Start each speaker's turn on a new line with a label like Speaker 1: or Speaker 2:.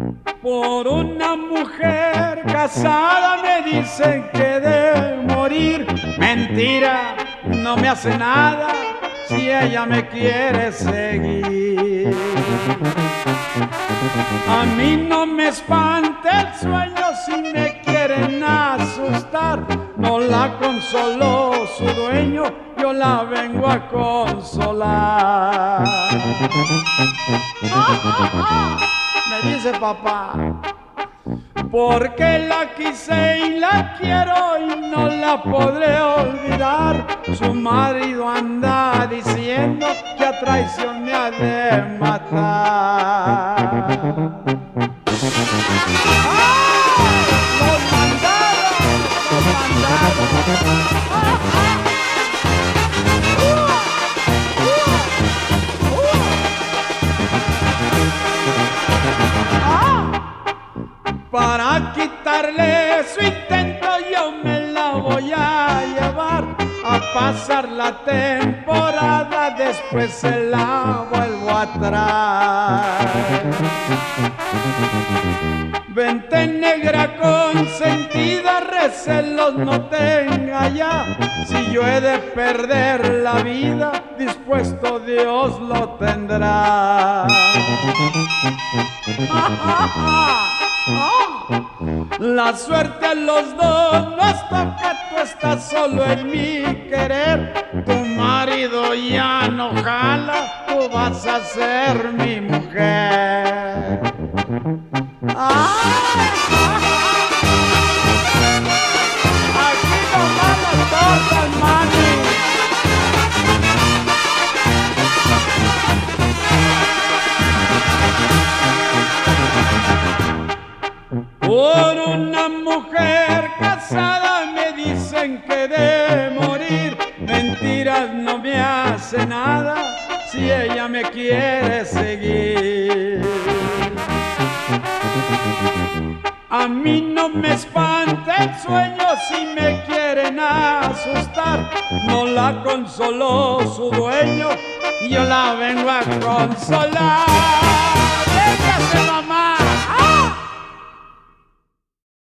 Speaker 1: Por una mujer casada me dicen que de morir. Mentira, no me hace nada si ella me quiere seguir. A mí no me espanta el sueño si me quieren asustar. No la consoló su dueño, yo la vengo a consolar. Me dice papá, porque la quise y la quiero y no la podré olvidar. Su marido anda diciendo que a traición me ha de matar. ¡Los mandaron! ¡Los mandaron! Para quitarle su intento yo me la voy a llevar a pasar la temporada, después se la vuelvo a traer. Vente negra consentida, recelos no tenga ya. Si yo he de perder la vida, dispuesto Dios lo tendrá. La suerte a los dos nos toca, tú estás solo en mi querer. Tu marido ya no jala, tú vas a ser mi mujer. Aquí nomás las tortas, mami. Por una mujer casada me dicen que de morir. Mentiras no me hace nada si ella me quiere seguir. A mí no me espanta el sueño si me quieren asustar. No la consoló su dueño, yo la vengo a consolar. Déjase, mamá.